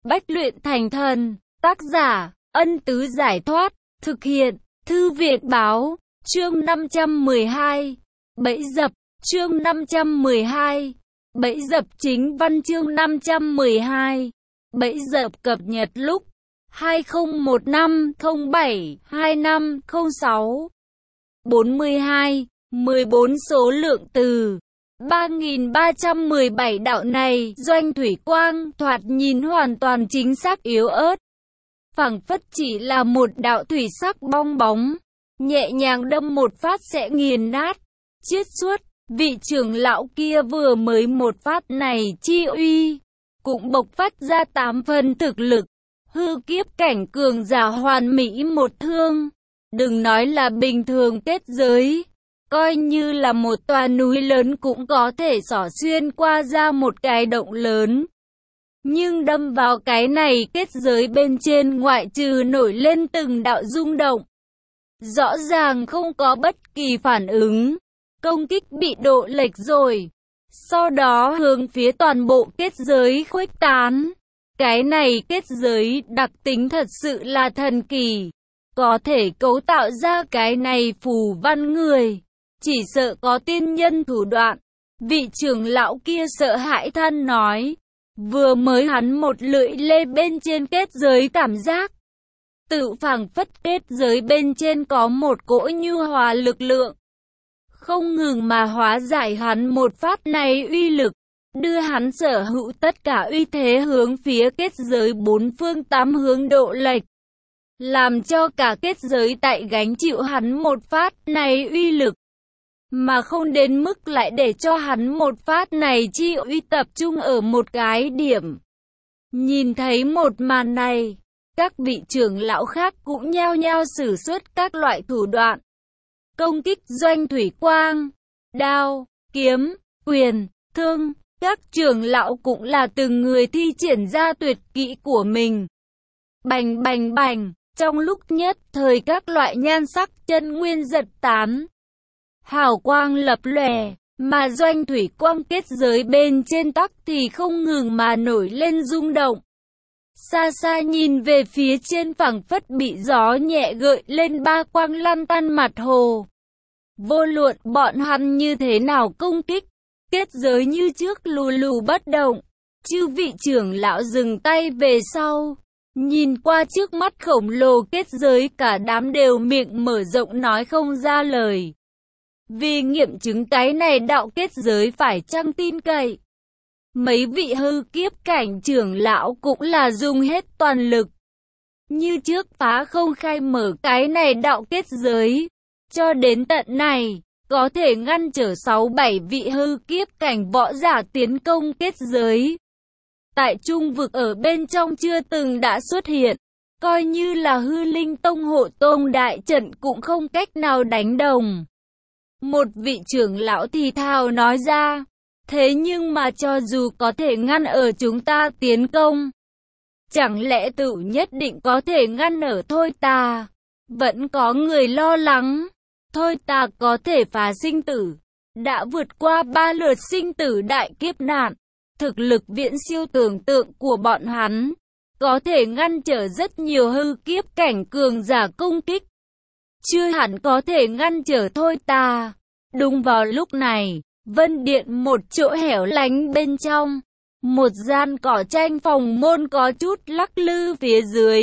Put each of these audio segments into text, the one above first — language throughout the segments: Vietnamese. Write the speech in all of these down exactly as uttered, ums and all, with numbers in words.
Bách luyện thành thần. Tác giả, Ân Tứ Giải Thoát. Thực hiện, Thư viện Báo. Chương năm trăm mười hai. Bẫy dập. Chương năm trăm mười hai. Bẫy dập. Chính văn chương năm trăm mười hai. Bẫy dập cập nhật lúc hai không một năm không bảy hai năm không sáu. bốn mươi hai, mười bốn số lượng từ. ba nghìn ba trăm mười bảy đạo này, Doanh Thủy Quang, thoạt nhìn hoàn toàn chính xác yếu ớt. Phảng phất chỉ là một đạo thủy sắc bong bóng, nhẹ nhàng đâm một phát sẽ nghiền nát, chiết suốt. Vị trưởng lão kia vừa mới một phát này chi uy, cũng bộc phát ra tám phần thực lực. Hư kiếp cảnh cường giả hoàn mỹ một thương. Đừng nói là bình thường kết giới, coi như là một tòa núi lớn cũng có thể xỏ xuyên qua ra một cái động lớn. Nhưng đâm vào cái này kết giới bên trên, ngoại trừ nổi lên từng đạo rung động, rõ ràng không có bất kỳ phản ứng. Công kích bị độ lệch rồi, sau đó hướng phía toàn bộ kết giới khuếch tán. Cái này kết giới đặc tính thật sự là thần kỳ, có thể cấu tạo ra cái này phù văn người, chỉ sợ có tiên nhân thủ đoạn. Vị trưởng lão kia sợ hãi than nói, vừa mới hắn một lưỡi lê bên trên kết giới cảm giác, tự phảng phất kết giới bên trên có một cỗ nhu hòa lực lượng, không ngừng mà hóa giải hắn một phát này uy lực, đưa hắn sở hữu tất cả uy thế hướng phía kết giới bốn phương tám hướng độ lệch, làm cho cả kết giới tại gánh chịu hắn một phát này uy lực, mà không đến mức lại để cho hắn một phát này chi uy tập trung ở một cái điểm. Nhìn thấy một màn này, các vị trưởng lão khác cũng nhao nhao sử xuất các loại thủ đoạn công kích Doanh Thủy Quang. Đao, kiếm, quyền, thương, các trưởng lão cũng là từng người thi triển ra tuyệt kỹ của mình. Bành bành bành, trong lúc nhất thời các loại nhan sắc chân nguyên giật tán, hào quang lập lòe, mà Doanh Thủy Quang kết giới bên trên tắc thì không ngừng mà nổi lên rung động. Xa xa nhìn về phía trên phảng phất bị gió nhẹ gợi lên ba quang lăn tăn mặt hồ. Vô luận bọn hắn như thế nào công kích, kết giới như trước lù lù bất động. Chư vị trưởng lão dừng tay về sau, nhìn qua trước mắt khổng lồ kết giới, cả đám đều miệng mở rộng nói không ra lời. Vì nghiệm chứng cái này đạo kết giới phải chăng tin cậy, mấy vị hư kiếp cảnh trưởng lão cũng là dùng hết toàn lực, như trước phá không khai mở cái này đạo kết giới. Cho đến tận này, có thể ngăn trở sáu bảy vị hư kiếp cảnh võ giả tiến công kết giới. Tại trung vực ở bên trong chưa từng đã xuất hiện, coi như là hư linh tông hộ tông đại trận cũng không cách nào đánh đồng. Một vị trưởng lão thì thào nói ra, thế nhưng mà cho dù có thể ngăn ở chúng ta tiến công, chẳng lẽ tự nhất định có thể ngăn ở Thôi Tà? Vẫn có người lo lắng, Thôi Tà có thể phá sinh tử, đã vượt qua ba lượt sinh tử đại kiếp nạn, thực lực viễn siêu tưởng tượng của bọn hắn, có thể ngăn trở rất nhiều hư kiếp cảnh cường giả công kích, chưa hẳn có thể ngăn trở Thôi Tà. Đúng vào lúc này, Vân Điện một chỗ hẻo lánh bên trong, một gian cỏ tranh phòng môn có chút lắc lư phía dưới,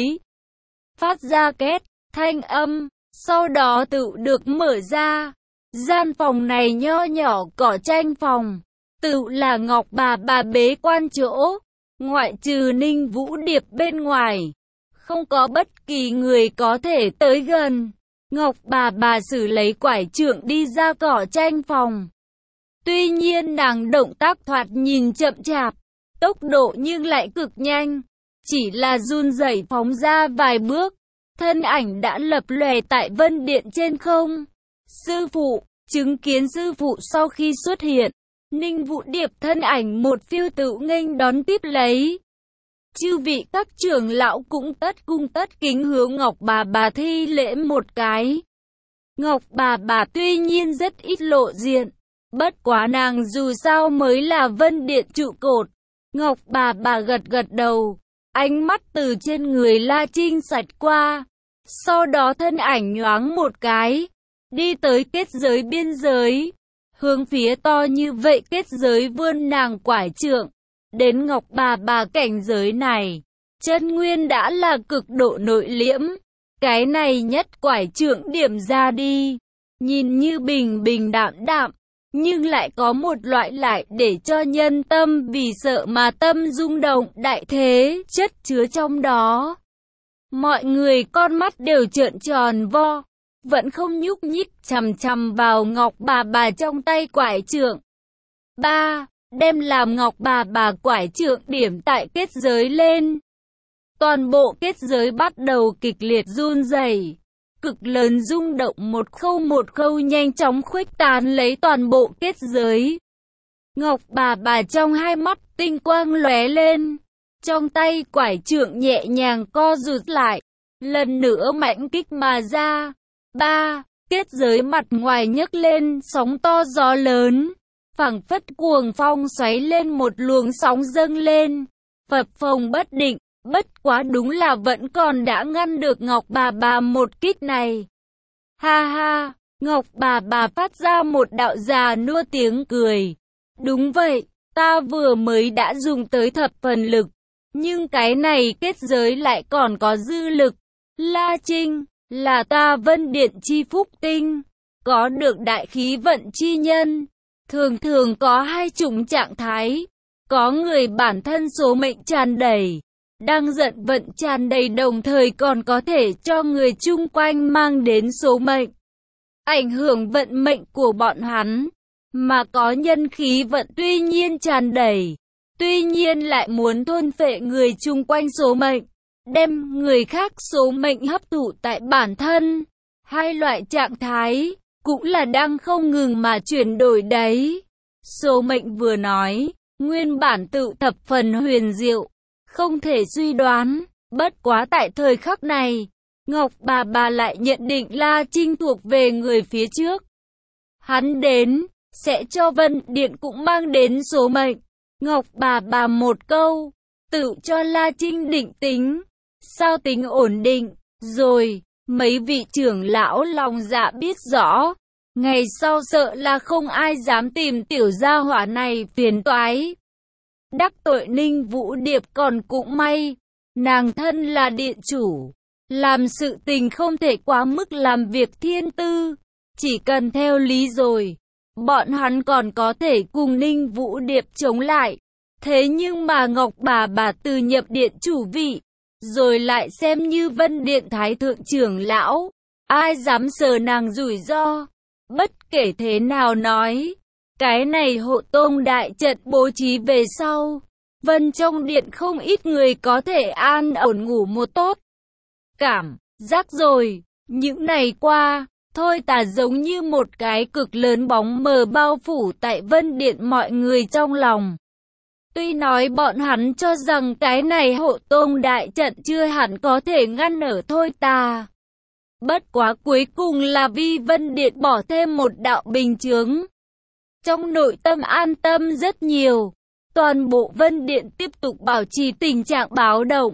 phát ra két thanh âm, sau đó tự được mở ra. Gian phòng này nho nhỏ cỏ tranh phòng, tự là Ngọc bà bà bế quan chỗ, ngoại trừ Ninh Vũ Điệp bên ngoài, không có bất kỳ người có thể tới gần. Ngọc bà bà sử lấy quải trượng đi ra cỏ tranh phòng. Tuy nhiên nàng động tác thoạt nhìn chậm chạp, tốc độ nhưng lại cực nhanh, chỉ là run rẩy phóng ra vài bước, thân ảnh đã lập lòe tại Vân Điện trên không. Sư phụ, chứng kiến sư phụ sau khi xuất hiện, Ninh Vũ Điệp thân ảnh một phiêu tự nghênh đón tiếp lấy. Chư vị các trưởng lão cũng tất cung tất kính hướng Ngọc bà bà thi lễ một cái. Ngọc bà bà tuy nhiên rất ít lộ diện, bất quá nàng dù sao mới là Vân Điện trụ cột. Ngọc bà bà gật gật đầu, Ánh mắt từ trên người La Trinh xẹt qua, sau đó thân ảnh nhoáng một cái, đi tới kết giới biên giới, hướng phía to như vậy kết giới vươn nàng quải trượng. Đến Ngọc Bà Bà cảnh giới này, chân nguyên đã là cực độ nội liễm, cái này nhất quải trượng điểm ra đi, nhìn như bình bình đạm đạm, nhưng lại có một loại lại để cho nhân tâm vì sợ mà tâm rung động đại thế chất chứa trong đó. Mọi người con mắt đều trợn tròn vo, vẫn không nhúc nhích chằm chằm vào Ngọc Bà Bà trong tay quải trượng. ba. Đem làm Ngọc Bà Bà quải trượng điểm tại kết giới lên. Toàn bộ kết giới bắt đầu kịch liệt run rẩy, cực lớn rung động một khâu một khâu nhanh chóng khuếch tán lấy toàn bộ kết giới. Ngọc Bà Bà trong hai mắt tinh quang lóe lên, trong tay quải trượng nhẹ nhàng co rụt lại, lần nữa mãnh kích mà ra. ba. Kết giới mặt ngoài nhấc lên sóng to gió lớn, phảng phất cuồng phong xoáy lên một luồng sóng dâng lên, phập phồng bất định. Bất quá đúng là vẫn còn đã ngăn được Ngọc Bà Bà một kích này. Ha ha, Ngọc Bà Bà phát ra một đạo già nua tiếng cười. Đúng vậy, ta vừa mới đã dùng tới thập phần lực, nhưng cái này kết giới lại còn có dư lực. La Trinh, là ta Vân Điện chi phúc tinh, có được đại khí vận chi nhân. Thường thường có hai chủng trạng thái, có người bản thân số mệnh tràn đầy, đang giận vận tràn đầy, đồng thời còn có thể cho người chung quanh mang đến số mệnh, ảnh hưởng vận mệnh của bọn hắn. Mà có nhân khí vận tuy nhiên tràn đầy, tuy nhiên lại muốn thôn phệ người chung quanh số mệnh, đem người khác số mệnh hấp thụ tại bản thân. Hai loại trạng thái cũng là đang không ngừng mà chuyển đổi đấy. Số mệnh vừa nói, nguyên bản tự thập phần huyền diệu, không thể suy đoán, bất quá tại thời khắc này, Ngọc Bà Bà lại nhận định La Trinh thuộc về người phía trước. Hắn đến, sẽ cho Vân Điện cũng mang đến số mệnh. Ngọc Bà Bà một câu, tự cho La Trinh định tính, sao tính ổn định, rồi, mấy vị trưởng lão lòng dạ biết rõ, ngày sau sợ là không ai dám tìm tiểu gia hỏa này phiền toái. Đắc tội Ninh Vũ Điệp còn cũng may, nàng thân là điện chủ, làm sự tình không thể quá mức làm việc thiên tư, chỉ cần theo lý rồi, bọn hắn còn có thể cùng Ninh Vũ Điệp chống lại. Thế nhưng mà Ngọc Bà Bà từ nhập điện chủ vị, rồi lại xem như Vân Điện Thái Thượng trưởng lão, ai dám sờ nàng rủi ro. Bất kể thế nào nói, cái này hộ tông đại trận bố trí về sau, Vân trong điện không ít người có thể an ổn ngủ một tốt. Cảm giác rồi, những ngày qua, thôi tà giống như một cái cực lớn bóng mờ bao phủ tại Vân Điện mọi người trong lòng. Tuy nói bọn hắn cho rằng cái này hộ tông đại trận chưa hẳn có thể ngăn ở thôi tà. Bất quá cuối cùng là vì Vân Điện bỏ thêm một đạo bình chướng. Trong nội tâm an tâm rất nhiều, toàn bộ Vân Điện tiếp tục bảo trì tình trạng báo động.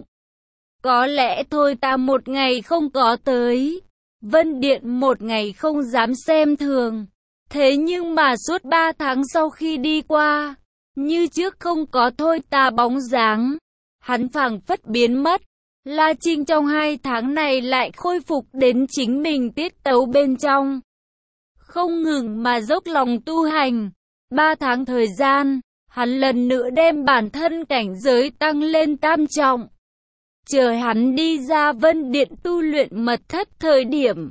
Có lẽ thôi ta một ngày không có tới, Vân Điện một ngày không dám xem thường. Thế nhưng mà suốt ba tháng sau khi đi qua, như trước không có thôi ta bóng dáng, hắn phảng phất biến mất. La Trinh trong hai tháng này lại khôi phục đến chính mình tiết tấu bên trong, không ngừng mà dốc lòng tu hành. Ba tháng thời gian, hắn lần nữa đem bản thân cảnh giới tăng lên tam trọng. Chờ hắn đi ra Vân Điện tu luyện mật thất thời điểm,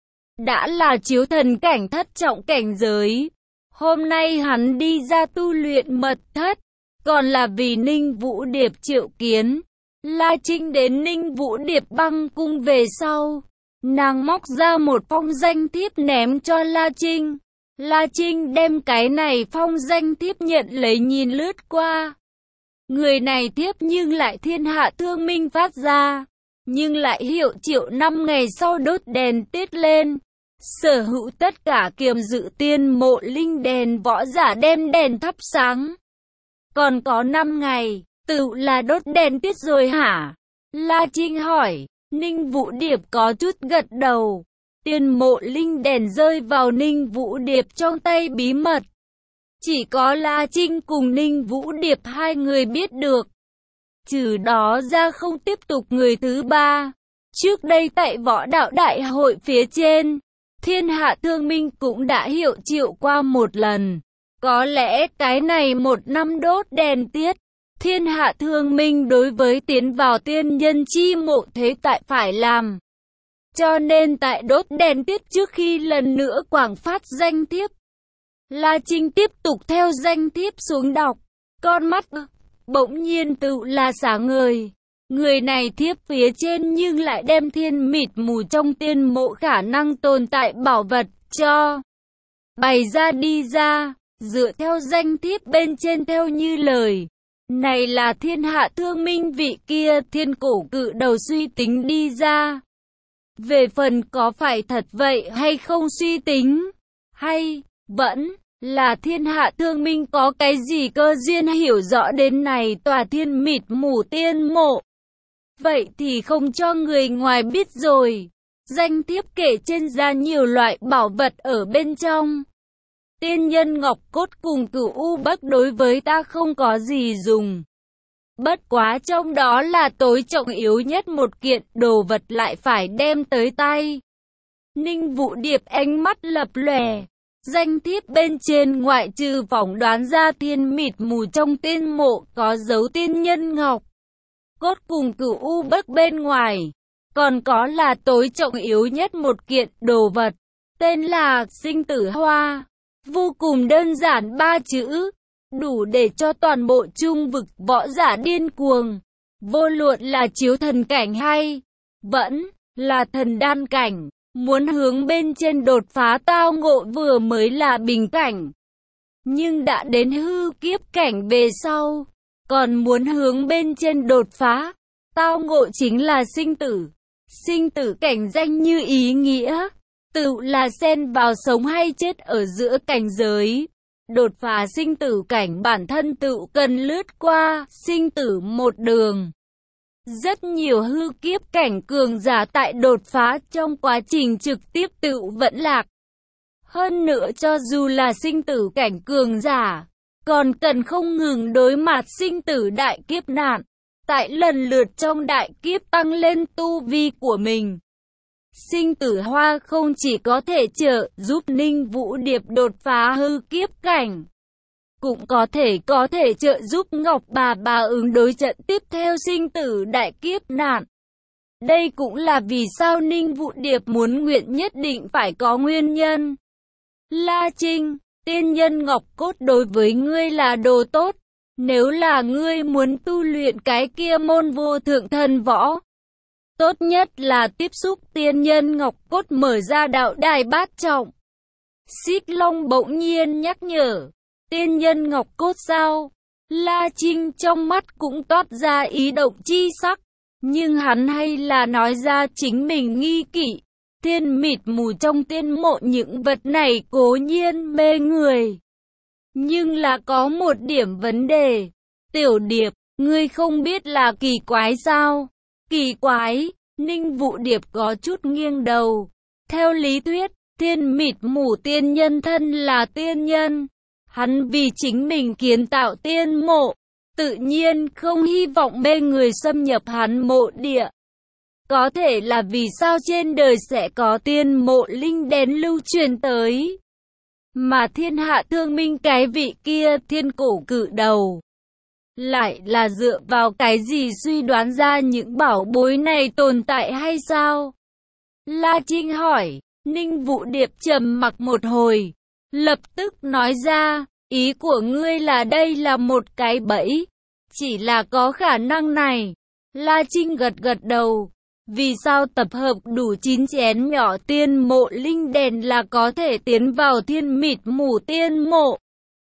đã là chiếu thần cảnh thất trọng cảnh giới. Hôm nay hắn đi ra tu luyện mật thất, còn là vì Ninh Vũ Điệp triệu kiến. La Trinh đến Ninh Vũ Điệp băng cung về sau, nàng móc ra một phong danh thiếp ném cho La Trinh. La Trinh đem cái này phong danh thiếp nhận lấy nhìn lướt qua. Người này thiếp nhưng lại thiên hạ thương minh phát ra, nhưng lại hiệu triệu năm ngày sau đốt đèn tiết lên. Sở hữu tất cả kiềm dự tiên mộ linh đèn võ giả đem đèn thắp sáng. Còn có năm ngày, Tự là đốt đèn tiết rồi hả? La Trinh hỏi. Ninh Vũ Điệp có chút gật đầu. Tiên mộ linh đèn rơi vào Ninh Vũ Điệp trong tay bí mật. Chỉ có La Trinh cùng Ninh Vũ Điệp hai người biết được. Trừ đó ra không tiếp tục người thứ ba. Trước đây tại võ đạo đại hội phía trên, Thiên Hạ Thương Minh cũng đã hiệu triệu qua một lần. Có lẽ cái này một năm đốt đèn tiết, Thiên Hạ Thương Minh đối với tiến vào tiên nhân chi mộ thế tại phải làm. Cho nên tại đốt đèn tiết trước khi lần nữa quảng phát danh thiếp, La Trinh tiếp tục theo danh thiếp xuống đọc. Con mắt bỗng nhiên tự là sáng ngời. Người này thiếp phía trên nhưng lại đem thiên mịt mù trong tiên mộ khả năng tồn tại bảo vật cho bày ra đi ra, dựa theo danh thiếp bên trên theo như lời. Này là Thiên Hạ Thương Minh vị kia thiên cổ cự đầu suy tính đi ra. Về phần có phải thật vậy hay không suy tính, hay vẫn là Thiên Hạ Thương Minh có cái gì cơ duyên hiểu rõ đến này tòa thiên mịt mù tiên mộ. Vậy thì không cho người ngoài biết rồi. Danh thiếp kể trên ra nhiều loại bảo vật ở bên trong. Tiên nhân ngọc cốt cùng cửu u bắc đối với ta không có gì dùng. Bất quá trong đó là tối trọng yếu nhất một kiện đồ vật lại phải đem tới tay. Ninh Vũ Điệp ánh mắt lập lòe. Danh thiếp bên trên ngoại trừ phỏng đoán ra thiên mịt mù trong tiên mộ có dấu tiên nhân ngọc cốt cùng cửu u bắc bên ngoài, còn có là tối trọng yếu nhất một kiện đồ vật, tên là sinh tử hoa. Vô cùng đơn giản ba chữ, đủ để cho toàn bộ trung vực võ giả điên cuồng. Vô luận là chiếu thần cảnh hay vẫn là thần đan cảnh, muốn hướng bên trên đột phá tao ngộ vừa mới là bình cảnh. Nhưng đã đến hư kiếp cảnh về sau, còn muốn hướng bên trên đột phá, tao ngộ chính là sinh tử. Sinh tử cảnh danh như ý nghĩa, tự là xen vào sống hay chết ở giữa cảnh giới. Đột phá sinh tử cảnh bản thân tự cần lướt qua sinh tử một đường. Rất nhiều hư kiếp cảnh cường giả tại đột phá trong quá trình trực tiếp tự vẫn lạc. Hơn nữa cho dù là sinh tử cảnh cường giả, còn cần không ngừng đối mặt sinh tử đại kiếp nạn, tại lần lượt trong đại kiếp tăng lên tu vi của mình. Sinh tử hoa không chỉ có thể trợ giúp Ninh Vũ Điệp đột phá hư kiếp cảnh, cũng có thể có thể trợ giúp Ngọc Bà Bà ứng đối trận tiếp theo sinh tử đại kiếp nạn. Đây cũng là vì sao Ninh Vũ Điệp muốn nguyện nhất định phải có nguyên nhân. La Trinh, tiên nhân ngọc cốt đối với ngươi là đồ tốt. Nếu là ngươi muốn tu luyện cái kia môn vô thượng thần võ, tốt nhất là tiếp xúc tiên nhân ngọc cốt mở ra đạo đài bát trọng. Xích Long bỗng nhiên nhắc nhở. Tiên nhân ngọc cốt sao? La Trinh trong mắt cũng toát ra ý động chi sắc. Nhưng hắn hay là nói ra chính mình nghi kỵ. Thiên mịt mù trong tiên mộ những vật này cố nhiên mê người. Nhưng là có một điểm vấn đề. Tiểu Điệp, ngươi không biết là kỳ quái sao? Kỳ quái, Ninh Vũ Điệp có chút nghiêng đầu. Theo lý thuyết, thiên mịt mù tiên nhân thân là tiên nhân. Hắn vì chính mình kiến tạo tiên mộ, tự nhiên không hy vọng bê người xâm nhập hắn mộ địa. Có thể là vì sao trên đời sẽ có tiên mộ linh đèn lưu truyền tới. Mà Thiên Hạ Thương Minh cái vị kia thiên cổ cự đầu, lại là dựa vào cái gì suy đoán ra những bảo bối này tồn tại hay sao? La Trinh hỏi. Ninh Vũ Điệp trầm mặc một hồi, lập tức nói ra, ý của ngươi là đây là một cái bẫy, chỉ là có khả năng này. La Trinh gật gật đầu, vì sao tập hợp đủ chín chén nhỏ tiên mộ linh đèn là có thể tiến vào thiên mịt mù tiên mộ?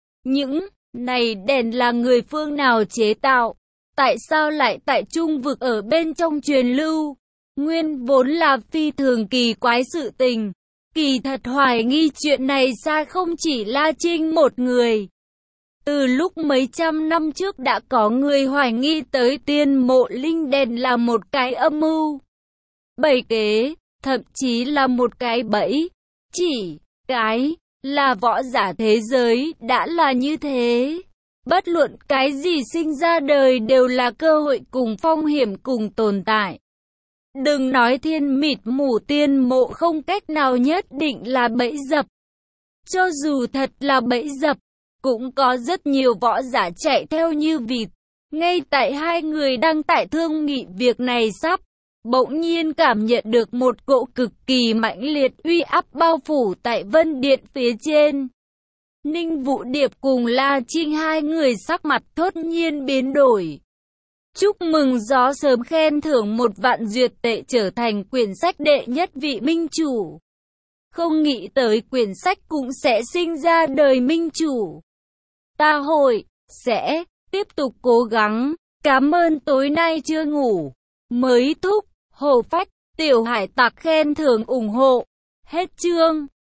Những này đèn là người phương nào chế tạo? Tại sao lại tại trung vực ở bên trong truyền lưu? Nguyên vốn là phi thường kỳ quái sự tình. Kỳ thật hoài nghi chuyện này xa không chỉ La Trinh một người. Từ lúc mấy trăm năm trước đã có người hoài nghi tới tiên mộ linh đèn là một cái âm mưu, bày kế, thậm chí là một cái bẫy. Chỉ cái là võ giả thế giới đã là như thế. Bất luận cái gì sinh ra đời đều là cơ hội cùng phong hiểm cùng tồn tại. Đừng nói thiên mịt mù tiên mộ không cách nào nhất định là bẫy dập. Cho dù thật là bẫy dập, cũng có rất nhiều võ giả chạy theo như vịt. Ngay tại hai người đang tại thương nghị việc này sắp, bỗng nhiên cảm nhận được một cỗ cực kỳ mãnh liệt uy áp bao phủ tại Vân Điện phía trên. Ninh Vũ Điệp cùng La Trinh hai người sắc mặt thốt nhiên biến đổi. Chúc mừng gió sớm khen thưởng một vạn duyệt tệ trở thành quyển sách đệ nhất vị minh chủ. Không nghĩ tới quyển sách cũng sẽ sinh ra đời minh chủ. Ta hội sẽ tiếp tục cố gắng. Cảm ơn tối nay chưa ngủ. Mới thúc, Hồ Phách, Tiểu Hải Tặc khen thưởng ủng hộ. Hết chương.